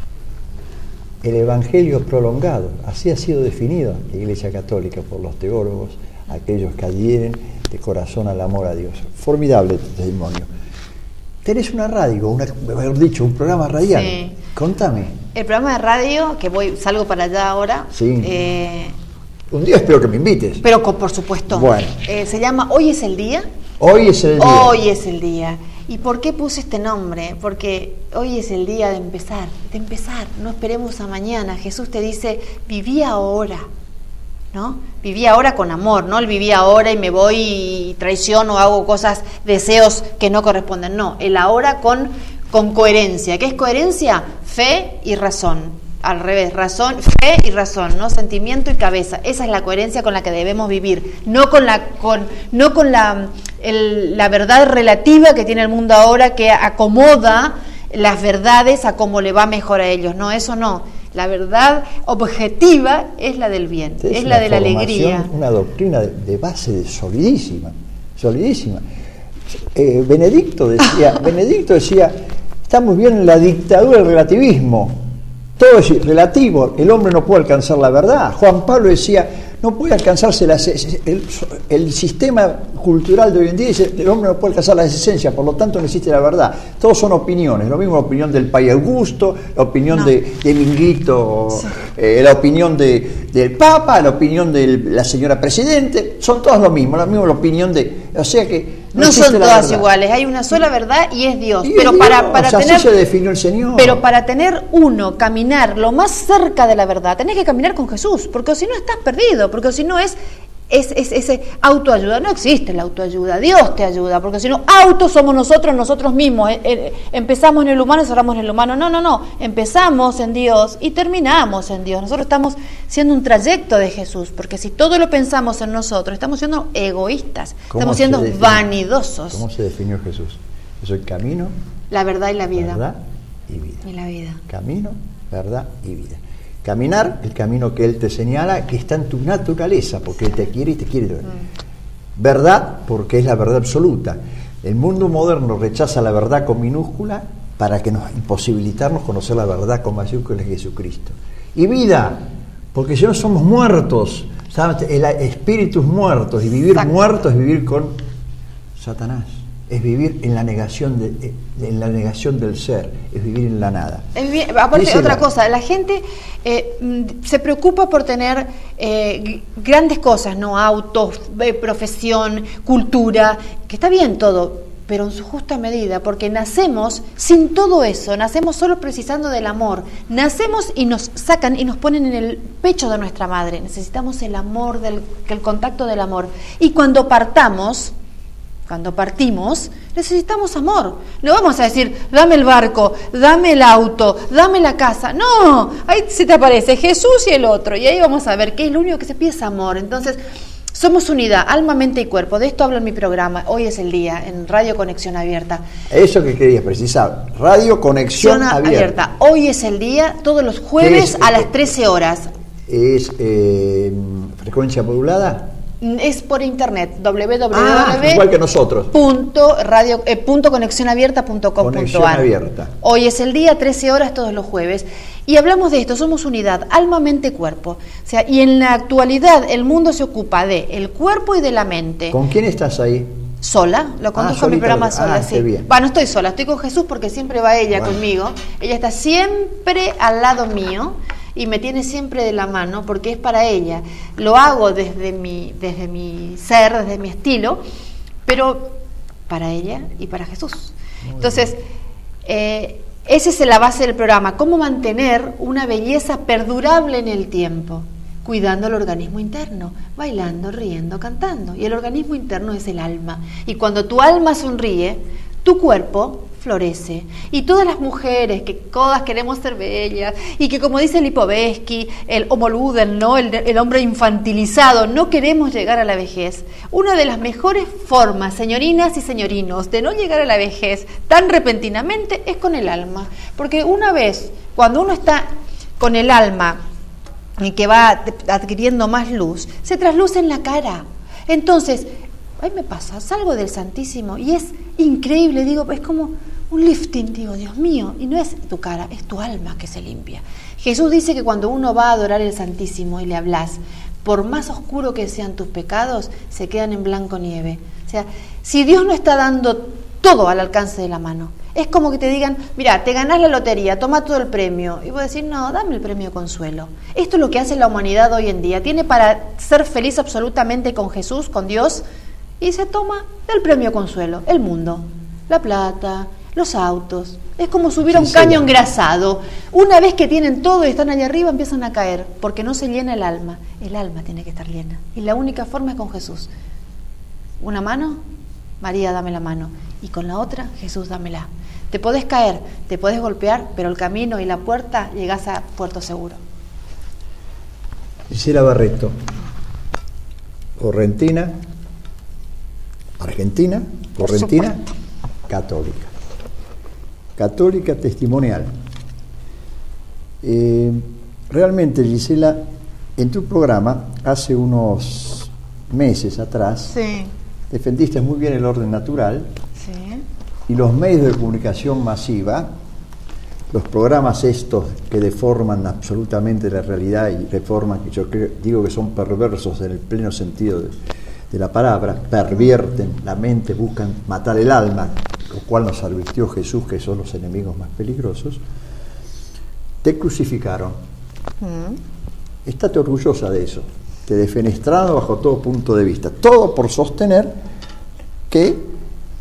el Evangelio prolongado. Así ha sido definida la Iglesia Católica por los teólogos, aquellos que adhieren de corazón al amor a Dios. Formidable testimonio. Tenés una radio, una, mejor dicho, un programa radial. Sí. Contame. El programa de radio, que voy, salgo para allá ahora. Sí. Eh, un día espero que me invites. Pero con, por supuesto. Bueno. Eh, se llama Hoy es el día. Hoy es el día. Hoy es el día. ¿Y por qué puse este nombre? Porque hoy es el día de empezar, de empezar. No esperemos a mañana. Jesús te dice, viví ahora, ¿no? Viví ahora con amor, no el viví ahora y me voy y traiciono o hago cosas, deseos que no corresponden. No, el ahora con, con coherencia. ¿Qué es coherencia? Fe y razón. Al revés, razón, fe y razón, ¿no? Sentimiento y cabeza. Esa es la coherencia con la que debemos vivir, no con la con no con la el, la verdad relativa que tiene el mundo ahora, que acomoda las verdades a cómo le va mejor a ellos. No, eso no. La verdad objetiva es la del bien, es, es la de la alegría. Una doctrina de, de base de solidísima, solidísima. Eh, Benedicto decía, Benedicto decía, estamos bien en la dictadura del relativismo. Todo es relativo, el hombre no puede alcanzar la verdad. Juan Pablo decía, no puede alcanzarse la, el, el sistema cultural de hoy en día dice, el hombre no puede alcanzar la esencia, por lo tanto no existe la verdad. Todos son opiniones, lo mismo la opinión del Pai Augusto, la opinión no. de, de Minguito, sí. eh, la opinión de, del Papa, la opinión de la señora Presidente, son todas lo mismo, lo mismo la opinión de... O sea que No, no son todas verdad. iguales, hay una sola verdad y es Dios. Y pero es para, Dios. para o sea, tener, así se definió el Señor. Pero para tener uno, caminar lo más cerca de la verdad, tenés que caminar con Jesús, porque si no estás perdido, porque si no es, es, es, es autoayuda. No existe la autoayuda, Dios te ayuda, porque si no, auto somos nosotros, nosotros mismos. Eh, eh, empezamos en el humano y cerramos en el humano. No, no, no, empezamos en Dios y terminamos en Dios. Nosotros estamos siendo un trayecto de Jesús, porque si todo lo pensamos en nosotros, estamos siendo egoístas, estamos siendo define, vanidosos. ¿Cómo se definió Jesús? Es el camino, la verdad y la vida. Verdad y vida. Y la vida. Camino, verdad y vida. Caminar, el camino que Él te señala, que está en tu naturaleza, porque Él te quiere y te quiere. Mm. Verdad, porque es la verdad absoluta. El mundo moderno rechaza la verdad con minúscula para que nos imposibilitarnos conocer la verdad con mayúscula de Jesucristo. Y vida, porque si no somos muertos, ¿sabes? El espíritus muertos, y vivir Exacto. muerto es vivir con Satanás. Es vivir en la negación de, en la negación del ser, es vivir en la nada. Es bien, aparte, Dice otra la, cosa, la gente eh, se preocupa por tener eh, grandes cosas, ¿no? Autos, eh, profesión, cultura, que está bien todo, pero en su justa medida, porque nacemos sin todo eso, nacemos solo precisando del amor, nacemos y nos sacan y nos ponen en el pecho de nuestra madre, necesitamos el amor, del, el contacto del amor, y cuando partamos, Cuando partimos, necesitamos amor. No vamos a decir, dame el barco, dame el auto, dame la casa. No, ahí se te aparece Jesús y el otro. Y ahí vamos a ver que es lo único que se pide es amor. Entonces, somos unidad, alma, mente y cuerpo. De esto hablo en mi programa. Hoy es el día, en Radio Conexión Abierta. Eso que querías precisar. Radio Conexión Abierta. abierta. Hoy es el día, todos los jueves a las trece horas. ¿Es eh, frecuencia modulada? Es por internet, doble u doble u doble u ah, igual que nosotros. Punto radio, eh, punto conexión abierta punto com punto a r. Abierta. Hoy es el día, trece horas todos los jueves. Y hablamos de esto, somos unidad, alma, mente, cuerpo. O sea, y en la actualidad el mundo se ocupa de el cuerpo y de la mente. ¿Con quién estás ahí? Sola, lo conduzco ah, mi programa sola, ah, sí. Bueno, no estoy sola, estoy con Jesús porque siempre va ella bueno. conmigo. Ella está siempre al lado mío. Y me tiene siempre de la mano porque es para ella. Lo hago desde mi, desde mi ser, desde mi estilo, pero para ella y para Jesús. Muy Entonces, eh, esa es la base del programa, cómo mantener una belleza perdurable en el tiempo, cuidando el organismo interno, bailando, riendo, cantando. Y el organismo interno es el alma. Y cuando tu alma sonríe, tu cuerpo florece. Y todas las mujeres que todas queremos ser bellas y que, como dice Lipovetsky, el homo ludens, ¿no? el, el hombre infantilizado, no queremos llegar a la vejez. Una de las mejores formas, señorinas y señorinos, de no llegar a la vejez tan repentinamente es con el alma. Porque una vez, cuando uno está con el alma y que va adquiriendo más luz, se trasluce en la cara. Entonces, ay, me pasa, salgo del Santísimo y es increíble, digo, es como un lifting, digo, Dios mío, y no es tu cara, es tu alma que se limpia. Jesús dice que cuando uno va a adorar el Santísimo y le hablas, por más oscuro que sean tus pecados, se quedan en blanco nieve. O sea, si Dios no está dando todo al alcance de la mano, es como que te digan, mira, te ganás la lotería, toma todo el premio. Y vos decís, no, dame el premio consuelo. Esto es lo que hace la humanidad hoy en día. Tiene para ser feliz absolutamente con Jesús, con Dios, y se toma del premio consuelo, el mundo, la plata, los autos. Es como subir a un caño engrasado. Una vez que tienen todo y están allá arriba, empiezan a caer, porque no se llena el alma. El alma tiene que estar llena. Y la única forma es con Jesús. Una mano, María, dame la mano. Y con la otra, Jesús, dámela. Te podés caer, te podés golpear, pero el camino y la puerta, llegás a puerto seguro. Gisela Barreto, correntina, argentina, correntina, católica. Católica testimonial. Eh, realmente, Gisela, en tu programa, hace unos meses atrás, sí, defendiste muy bien el orden natural. Sí. Y los medios de comunicación masiva, los programas estos que deforman absolutamente la realidad y reforman, que yo creo, digo que son perversos en el pleno sentido de, de la palabra, pervierten la mente, buscan matar el alma, lo cual nos advirtió Jesús, que son los enemigos más peligrosos, te crucificaron. Mm. Estate orgullosa de eso, te defenestraron bajo todo punto de vista, todo por sostener que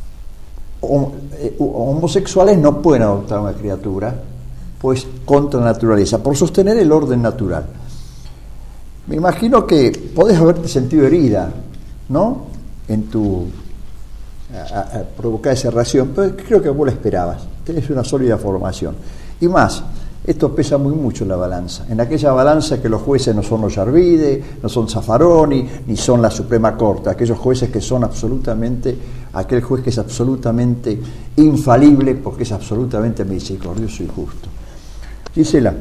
homosexuales no pueden adoptar una criatura, pues contra la naturaleza, por sostener el orden natural. Me imagino que podés haberte sentido herida, ¿no?, en tu a, a provocar esa reacción, pero creo que vos la esperabas, tenés una sólida formación. Y más, esto pesa muy mucho en la balanza, en aquella balanza que los jueces no son los Yarvide, no son Zaffaroni, ni son la Suprema Corte, aquellos jueces que son absolutamente, aquel juez que es absolutamente infalible porque es absolutamente misericordioso y justo. Gisela,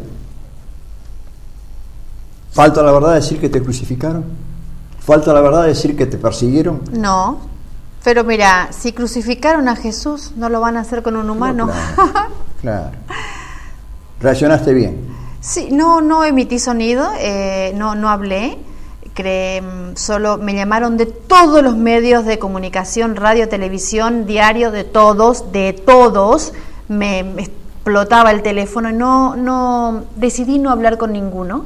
¿falta la verdad decir que te crucificaron? ¿Falta la verdad decir que te persiguieron? No, pero mira, si crucificaron a Jesús, no lo van a hacer con un humano. No, claro, claro. ¿Reaccionaste bien? Sí, no, no emití sonido, eh, no, no hablé, cre- solo me llamaron de todos los medios de comunicación, radio, televisión, diario, de todos, de todos, me, me explotaba el teléfono, no, no, decidí no hablar con ninguno,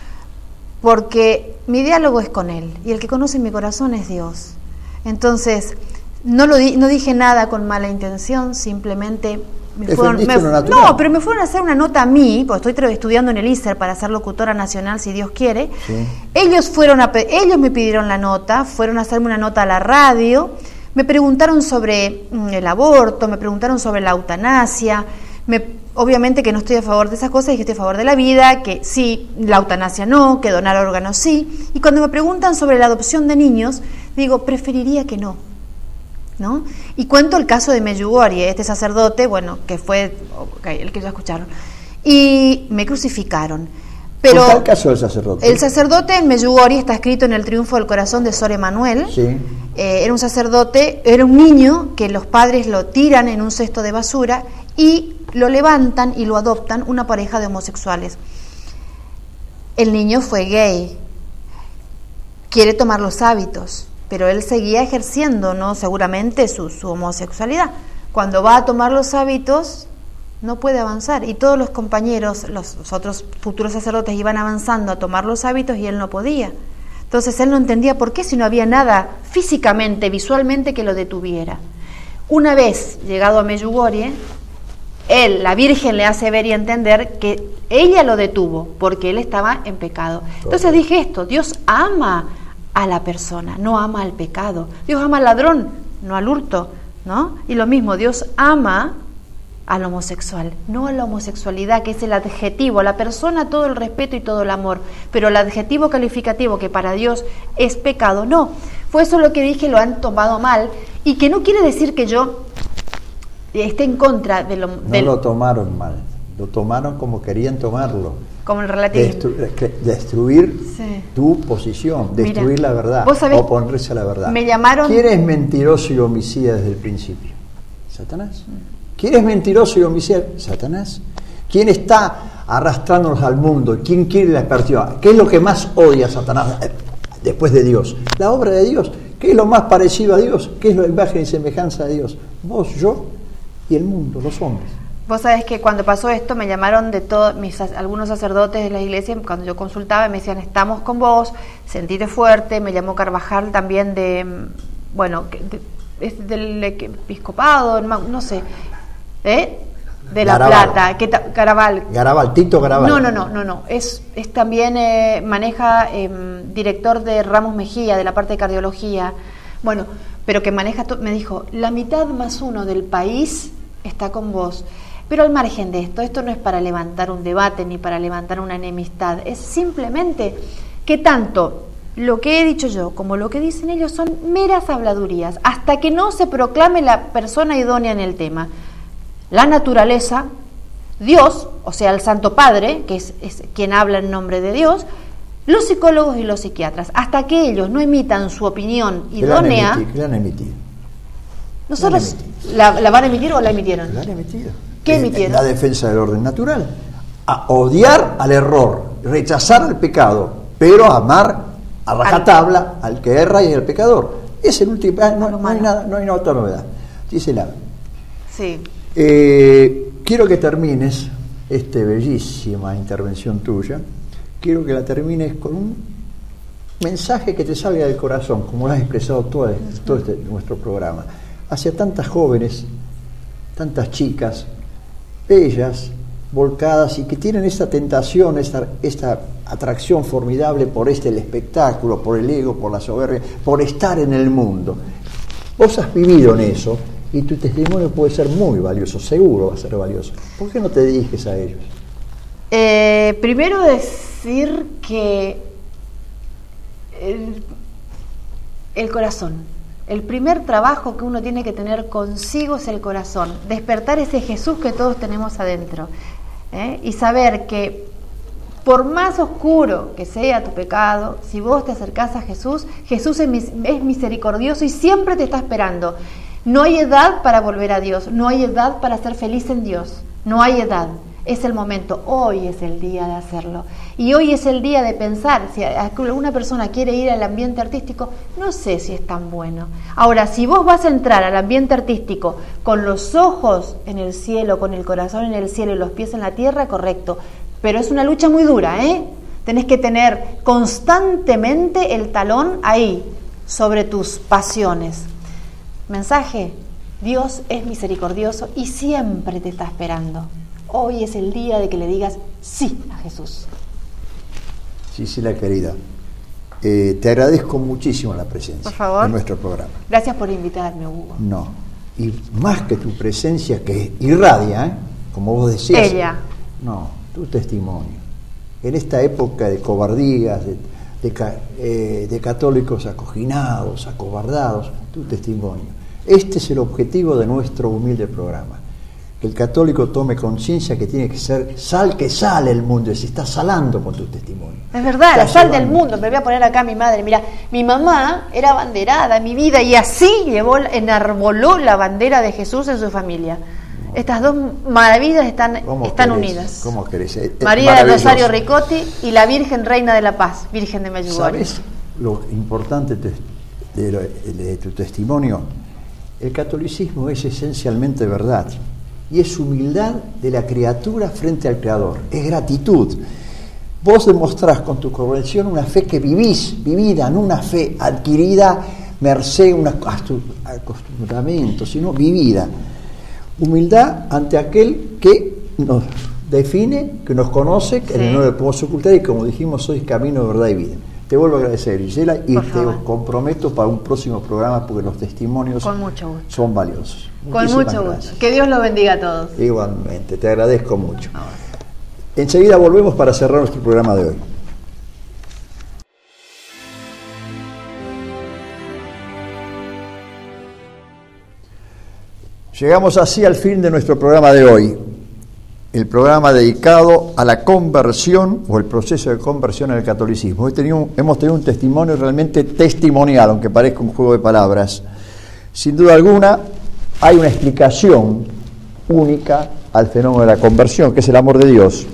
porque mi diálogo es con Él, y el que conoce mi corazón es Dios. Entonces, no, lo di, no dije nada con mala intención, simplemente... Me fueron, me, no, pero me fueron a hacer una nota a mí, porque estoy estudiando en el I S E R para ser locutora nacional, si Dios quiere. Sí. Ellos fueron a, ellos me pidieron la nota, fueron a hacerme una nota a la radio, me preguntaron sobre el aborto, me preguntaron sobre la eutanasia, me, obviamente que no estoy a favor de esas cosas, y que estoy a favor de la vida, que sí, la eutanasia no, que donar órganos sí, y cuando me preguntan sobre la adopción de niños, digo, preferiría que no. ¿No? Y cuento el caso de Medjugorje, este sacerdote, bueno, que fue okay, el que ya escucharon, y me crucificaron. Pero ¿Cuál es el caso del sacerdote? El sacerdote en Medjugorje está escrito en El triunfo del corazón de Sor Emanuel. Sí. Eh, era un sacerdote, era un niño que los padres lo tiran en un cesto de basura y lo levantan y lo adoptan una pareja de homosexuales. El niño fue gay, quiere tomar los hábitos, pero él seguía ejerciendo, ¿no?, seguramente su, su homosexualidad. Cuando va a tomar los hábitos, no puede avanzar, y todos los compañeros, los, los otros futuros sacerdotes, iban avanzando a tomar los hábitos y él no podía. Entonces él no entendía por qué, si no había nada físicamente, visualmente, que lo detuviera. Una vez llegado a Medjugorje, él, la Virgen, le hace ver y entender que ella lo detuvo porque él estaba en pecado. Entonces dije esto: Dios ama a la persona, no ama al pecado. Dios ama al ladrón, no al hurto, ¿no? Y lo mismo, Dios ama al homosexual, no a la homosexualidad, que es el adjetivo, a la persona todo el respeto y todo el amor, pero el adjetivo calificativo que para Dios es pecado, no. Fue eso lo que dije, lo han tomado mal, y que no quiere decir que yo esté en contra de lo... No del... lo tomaron mal, lo tomaron como querían tomarlo. Como el relativismo. Destru- destruir sí. tu posición, destruir Mira, la verdad, oponerse a la verdad. Me llamaron... ¿Quién es mentiroso y homicida desde el principio? Satanás. ¿Quién es mentiroso y homicida? Satanás. ¿Quién está arrastrándonos al mundo? ¿Quién quiere la perspectiva? ¿Qué es lo que más odia Satanás después de Dios? La obra de Dios. ¿Qué es lo más parecido a Dios? ¿Qué es la imagen y semejanza de Dios? Vos, yo y el mundo, los hombres. Vos sabés que cuando pasó esto me llamaron de todos mis algunos sacerdotes de la iglesia, cuando yo consultaba me decían, estamos con vos, sentite fuerte. Me llamó Carvajal también de, bueno, de, es del episcopado, no sé, ¿eh? de La Garabal. Plata, que ta, Garabal. Garabal, Tito Garabal. No, no, no, no, no. Es, es también eh, maneja eh, director de Ramos Mejía, de la parte de cardiología. Bueno, pero que maneja, to- me dijo, la mitad más uno del país está con vos. Pero al margen de esto, esto no es para levantar un debate ni para levantar una enemistad, es simplemente que tanto lo que he dicho yo como lo que dicen ellos son meras habladurías, hasta que no se proclame la persona idónea en el tema. La naturaleza, Dios, o sea, el Santo Padre, que es, es quien habla en nombre de Dios, los psicólogos y los psiquiatras, hasta que ellos no emitan su opinión idónea. ¿Qué la han emitido? Nosotros, ¿la, ¿la van a emitir o la emitieron? La han emitido. ¿Qué emitieron? La defensa del orden natural. A odiar al error, rechazar al pecado, pero amar a rajatabla al que erra y al pecador. Es el último. Ah, no, no hay nada, no hay otra novedad. Dice la. Sí. Eh, quiero que termines esta bellísima intervención tuya. Quiero que la termines con un mensaje que te salga del corazón, como lo has expresado todo, este, todo este, nuestro programa, hacia tantas jóvenes, tantas chicas, bellas, volcadas y que tienen esta tentación, esta, esta atracción formidable por este el espectáculo, por el ego, por la soberbia, por estar en el mundo. Vos has vivido en eso y tu testimonio puede ser muy valioso, seguro va a ser valioso. ¿Por qué no te diriges a ellos? Eh, primero decir que el, el corazón, el primer trabajo que uno tiene que tener consigo es el corazón, despertar ese Jesús que todos tenemos adentro, ¿eh? Y saber que por más oscuro que sea tu pecado, si vos te acercás a Jesús, Jesús es, mis, es misericordioso y siempre te está esperando. No hay edad para volver a Dios, no hay edad para ser feliz en Dios, no hay edad. Es el momento, hoy es el día de hacerlo. Y hoy es el día de pensar, si alguna persona quiere ir al ambiente artístico, no sé si es tan bueno. Ahora, si vos vas a entrar al ambiente artístico con los ojos en el cielo, con el corazón en el cielo y los pies en la tierra, correcto. Pero es una lucha muy dura, ¿eh? Tenés que tener constantemente el talón ahí, sobre tus pasiones. Mensaje, Dios es misericordioso y siempre te está esperando. Hoy es el día de que le digas sí a Jesús. Sí, sí, la querida. Eh, te agradezco muchísimo la presencia por favor. En nuestro programa. Gracias por invitarme, Hugo. No, y más que tu presencia que irradia, ¿eh? Como vos decías. Ella. No, tu testimonio. En esta época de cobardías, de, de, eh, de católicos acoginados, acobardados, tu testimonio. Este es el objetivo de nuestro humilde programa. Que el católico tome conciencia que tiene que ser sal que sale el mundo, y se está salando con tu testimonio. Es verdad, está la sal salvando. del mundo. Me voy a poner acá a mi madre. Mira, mi mamá era abanderada en mi vida y así llevó, enarboló la bandera de Jesús en su familia. No. Estas dos maravillas están, están querés? unidas. ¿Cómo querés? Es María del Rosario Ricotti y la Virgen Reina de la Paz, Virgen de Medjugorje. ¿Sabes lo importante de, de, de, de tu testimonio? El catolicismo es esencialmente verdad. Y es humildad de la criatura frente al Creador, es gratitud. Vos demostrás con tu conversión una fe que vivís, vivida, no una fe adquirida, merced un acostumbramiento, sino vivida. Humildad ante aquel que nos define, que nos conoce, que sí. No le podemos ocultar, y como dijimos, sois camino, verdad y vida. Te vuelvo a agradecer, Gisela, y Por te favor. comprometo para un próximo programa porque los testimonios Con mucho gusto. son valiosos. Con mucho gracias. gusto. Que Dios los bendiga a todos. Igualmente, te agradezco mucho. Enseguida volvemos para cerrar nuestro programa de hoy. Llegamos así al fin de nuestro programa de hoy. El programa dedicado a la conversión o el proceso de conversión en el catolicismo. Hoy tenido, hemos tenido un testimonio realmente testimonial, aunque parezca un juego de palabras. Sin duda alguna, hay una explicación única al fenómeno de la conversión, que es el amor de Dios.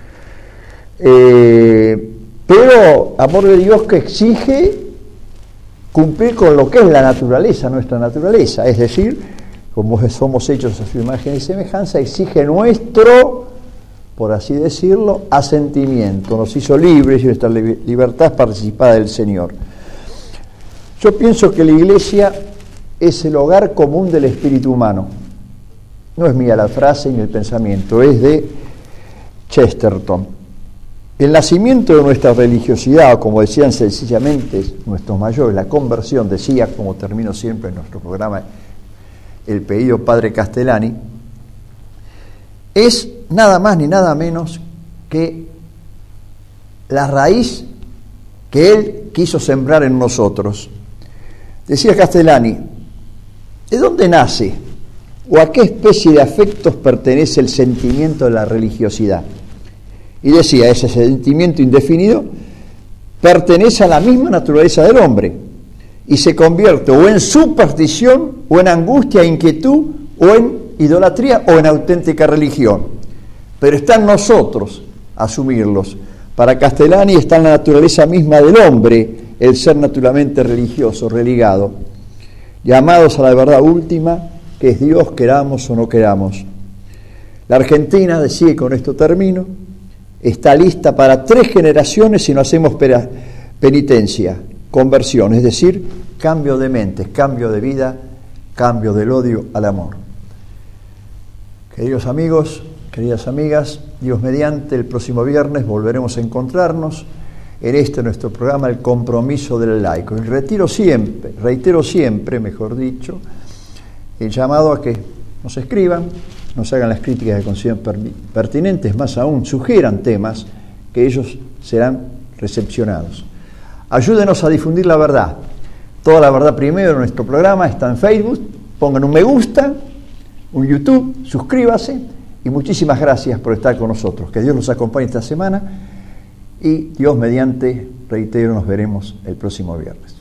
Eh, pero amor de Dios que exige cumplir con lo que es la naturaleza, nuestra naturaleza, es decir, como somos hechos a su imagen y semejanza, exige nuestro, por así decirlo, asentimiento. Nos hizo libres y nuestra libertad es participada del Señor. Yo pienso que la Iglesia es el hogar común del espíritu humano. No es mía la frase ni el pensamiento, es de Chesterton. El nacimiento de nuestra religiosidad, o como decían sencillamente nuestros mayores, la conversión, decía, como termino siempre en nuestro programa, el pedido Padre Castellani, es nada más ni nada menos que la raíz que él quiso sembrar en nosotros. Decía Castellani, ¿de dónde nace o a qué especie de afectos pertenece el sentimiento de la religiosidad? Y decía, ese sentimiento indefinido pertenece a la misma naturaleza del hombre y se convierte o en superstición, o en angustia, inquietud, o en idolatría, o en auténtica religión. Pero está en nosotros asumirlos. Para Castellani está en la naturaleza misma del hombre el ser naturalmente religioso, religado, llamados a la verdad última, que es Dios, queramos o no queramos. La Argentina, decía, y con esto termino, está lista para tres generaciones si no hacemos penitencia, conversión, es decir, cambio de mente, cambio de vida, cambio del odio al amor. Queridos amigos, queridas amigas, Dios mediante, el próximo viernes volveremos a encontrarnos en este nuestro programa, El Compromiso del Laico. Y retiro siempre, reitero siempre, mejor dicho, el llamado a que nos escriban, nos hagan las críticas que consideren pertinentes, más aún sugieran temas que ellos serán recepcionados. Ayúdenos a difundir la verdad. Toda la verdad primero en nuestro programa está en Facebook. Pongan un me gusta, un YouTube, suscríbase y muchísimas gracias por estar con nosotros. Que Dios nos acompañe esta semana y Dios mediante, reitero, nos veremos el próximo viernes.